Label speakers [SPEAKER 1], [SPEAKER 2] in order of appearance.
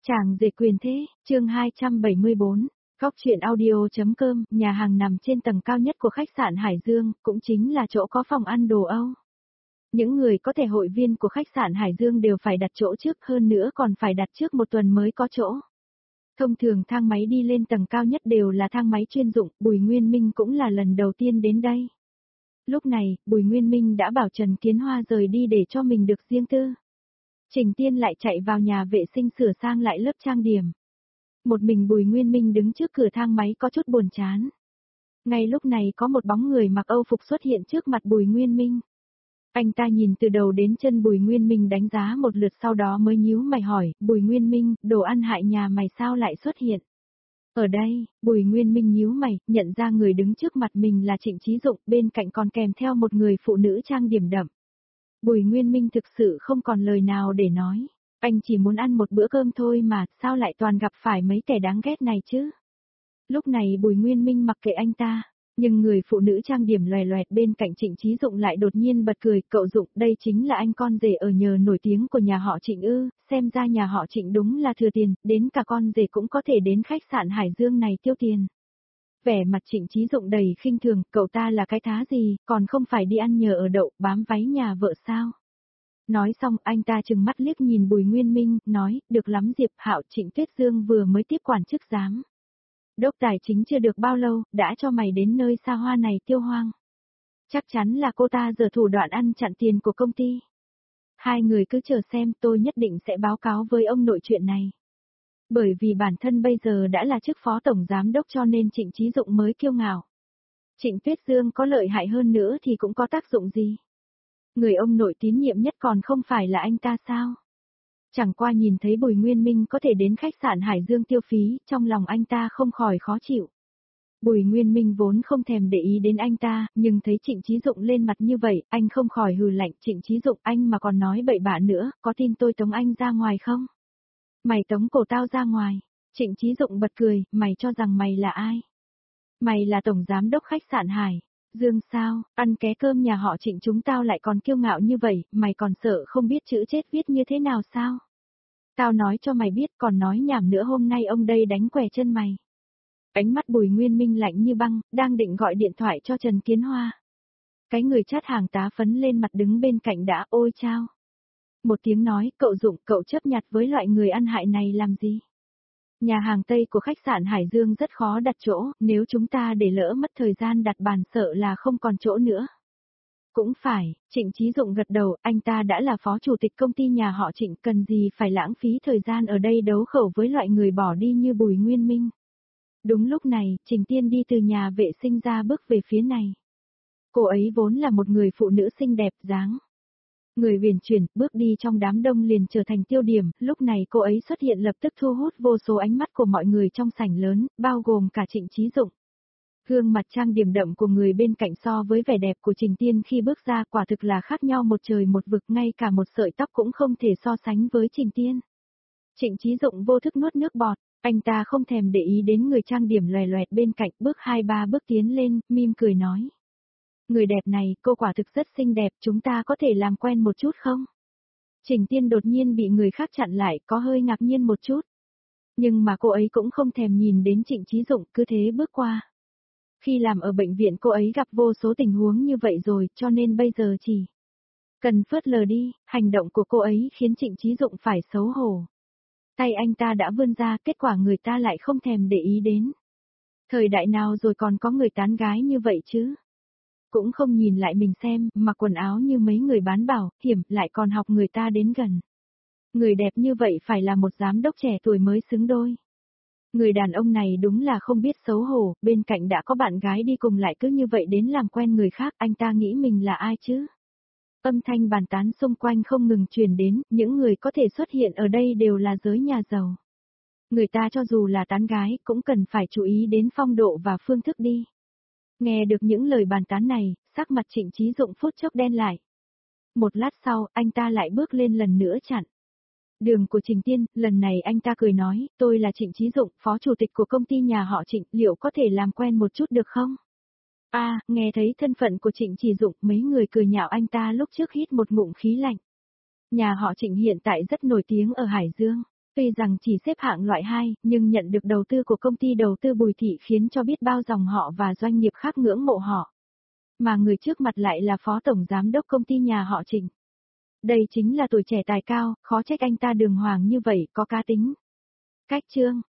[SPEAKER 1] Chàng rể quyền thế, chương 274, góc truyện audio.com, nhà hàng nằm trên tầng cao nhất của khách sạn Hải Dương, cũng chính là chỗ có phòng ăn đồ Âu. Những người có thẻ hội viên của khách sạn Hải Dương đều phải đặt chỗ trước, hơn nữa còn phải đặt trước một tuần mới có chỗ. Thông thường thang máy đi lên tầng cao nhất đều là thang máy chuyên dụng, Bùi Nguyên Minh cũng là lần đầu tiên đến đây. Lúc này, Bùi Nguyên Minh đã bảo Trần Kiến Hoa rời đi để cho mình được riêng tư. Trình Tiên lại chạy vào nhà vệ sinh sửa sang lại lớp trang điểm. Một mình Bùi Nguyên Minh đứng trước cửa thang máy có chút buồn chán. Ngay lúc này có một bóng người mặc Âu phục xuất hiện trước mặt Bùi Nguyên Minh. Anh ta nhìn từ đầu đến chân Bùi Nguyên Minh đánh giá một lượt sau đó mới nhíu mày hỏi, Bùi Nguyên Minh, đồ ăn hại nhà mày sao lại xuất hiện? Ở đây, Bùi Nguyên Minh nhíu mày, nhận ra người đứng trước mặt mình là Trịnh Chí Dụng, bên cạnh còn kèm theo một người phụ nữ trang điểm đậm. Bùi Nguyên Minh thực sự không còn lời nào để nói, anh chỉ muốn ăn một bữa cơm thôi mà, sao lại toàn gặp phải mấy kẻ đáng ghét này chứ? Lúc này Bùi Nguyên Minh mặc kệ anh ta, nhưng người phụ nữ trang điểm loè loẹt bên cạnh Trịnh Chí Dụng lại đột nhiên bật cười, cậu Dụng, đây chính là anh con rể ở nhờ nổi tiếng của nhà họ Trịnh ư, xem ra nhà họ Trịnh đúng là thừa tiền, đến cả con rể cũng có thể đến khách sạn Hải Dương này tiêu tiền. Vẻ mặt Trịnh Chí Dụng đầy khinh thường, cậu ta là cái thá gì, còn không phải đi ăn nhờ ở đậu, bám váy nhà vợ sao? Nói xong anh ta trừng mắt liếc nhìn Bùi Nguyên Minh, nói, được lắm Diệp Hạo, Trịnh Tuyết Dương vừa mới tiếp quản chức giám đốc tài chính chưa được bao lâu, đã cho mày đến nơi xa hoa này tiêu hoang. Chắc chắn là cô ta giở thủ đoạn ăn chặn tiền của công ty. Hai người cứ chờ xem, tôi nhất định sẽ báo cáo với ông nội chuyện này. Bởi vì bản thân bây giờ đã là chức phó tổng giám đốc cho nên Trịnh Chí Dụng mới kiêu ngạo. Trịnh Tuyết Dương có lợi hại hơn nữa thì cũng có tác dụng gì? Người ông nội tín nhiệm nhất còn không phải là anh ta sao? Chẳng qua nhìn thấy Bùi Nguyên Minh có thể đến khách sạn Hải Dương tiêu phí, trong lòng anh ta không khỏi khó chịu. Bùi Nguyên Minh vốn không thèm để ý đến anh ta, nhưng thấy Trịnh Chí Dụng lên mặt như vậy, anh không khỏi hừ lạnh, Trịnh Chí Dụng, anh mà còn nói bậy bạ nữa, có tin tôi tống anh ra ngoài không? Mày tống cổ tao ra ngoài. Trịnh Chí Dụng bật cười, mày cho rằng mày là ai? Mày là tổng giám đốc khách sạn Hải Dương sao, ăn ké cơm nhà họ Trịnh chúng tao lại còn kiêu ngạo như vậy, mày còn sợ không biết chữ chết viết như thế nào sao? Tao nói cho mày biết, còn nói nhảm nữa hôm nay ông đây đánh què chân mày. Ánh mắt Bùi Nguyên Minh lạnh như băng, đang định gọi điện thoại cho Trần Kiến Hoa. Cái người chát hàng tá phấn lên mặt đứng bên cạnh đã, ôi chao. Một tiếng nói, cậu Dụng, cậu chấp nhặt với loại người ăn hại này làm gì? Nhà hàng Tây của khách sạn Hải Dương rất khó đặt chỗ, nếu chúng ta để lỡ mất thời gian đặt bàn sợ là không còn chỗ nữa. Cũng phải, Trịnh Chí Dụng gật đầu, anh ta đã là phó chủ tịch công ty nhà họ Trịnh, cần gì phải lãng phí thời gian ở đây đấu khẩu với loại người bỏ đi như Bùi Nguyên Minh. Đúng lúc này, Trình Tiên đi từ nhà vệ sinh ra bước về phía này. Cô ấy vốn là một người phụ nữ xinh đẹp dáng người huyền chuyển, bước đi trong đám đông liền trở thành tiêu điểm, lúc này cô ấy xuất hiện lập tức thu hút vô số ánh mắt của mọi người trong sảnh lớn, bao gồm cả Trịnh Chí Dụng. Gương mặt trang điểm đậm của người bên cạnh so với vẻ đẹp của Trình Tiên khi bước ra quả thực là khác nhau một trời một vực, ngay cả một sợi tóc cũng không thể so sánh với Trình Tiên. Trịnh Chí Dụng vô thức nuốt nước bọt, anh ta không thèm để ý đến người trang điểm loè loẹt bên cạnh, bước 2-3 bước tiến lên, mỉm cười nói. Người đẹp này, cô quả thực rất xinh đẹp, chúng ta có thể làm quen một chút không? Trình Tiên đột nhiên bị người khác chặn lại, có hơi ngạc nhiên một chút. Nhưng mà cô ấy cũng không thèm nhìn đến Trịnh Chí Dụng, cứ thế bước qua. Khi làm ở bệnh viện cô ấy gặp vô số tình huống như vậy rồi, cho nên bây giờ chỉ cần phớt lờ đi, hành động của cô ấy khiến Trịnh Chí Dụng phải xấu hổ. Tay anh ta đã vươn ra, kết quả người ta lại không thèm để ý đến. Thời đại nào rồi còn có người tán gái như vậy chứ? Cũng không nhìn lại mình xem, mặc quần áo như mấy người bán bảo, hiểm, lại còn học người ta đến gần. Người đẹp như vậy phải là một giám đốc trẻ tuổi mới xứng đôi. Người đàn ông này đúng là không biết xấu hổ, bên cạnh đã có bạn gái đi cùng lại cứ như vậy đến làm quen người khác, anh ta nghĩ mình là ai chứ? Âm thanh bàn tán xung quanh không ngừng truyền đến, những người có thể xuất hiện ở đây đều là giới nhà giàu. Người ta cho dù là tán gái cũng cần phải chú ý đến phong độ và phương thức đi. Nghe được những lời bàn tán này, sắc mặt Trịnh Chí Dụng phút chốc đen lại. Một lát sau, anh ta lại bước lên lần nữa chặn đường của Trình Tiên, lần này anh ta cười nói, tôi là Trịnh Chí Dụng, phó chủ tịch của công ty nhà họ Trịnh, liệu có thể làm quen một chút được không? Nghe thấy thân phận của Trịnh Chí Dụng, mấy người cười nhạo anh ta lúc trước hít một ngụm khí lạnh. Nhà họ Trịnh hiện tại rất nổi tiếng ở Hải Dương. Tuy rằng chỉ xếp hạng loại 2, nhưng nhận được đầu tư của công ty đầu tư Bùi Thị khiến cho biết bao dòng họ và doanh nghiệp khác ngưỡng mộ họ. Mà người trước mặt lại là phó tổng giám đốc công ty nhà họ Trịnh. Đây chính là tuổi trẻ tài cao, khó trách anh ta đường hoàng như vậy, có cá tính. Cách chương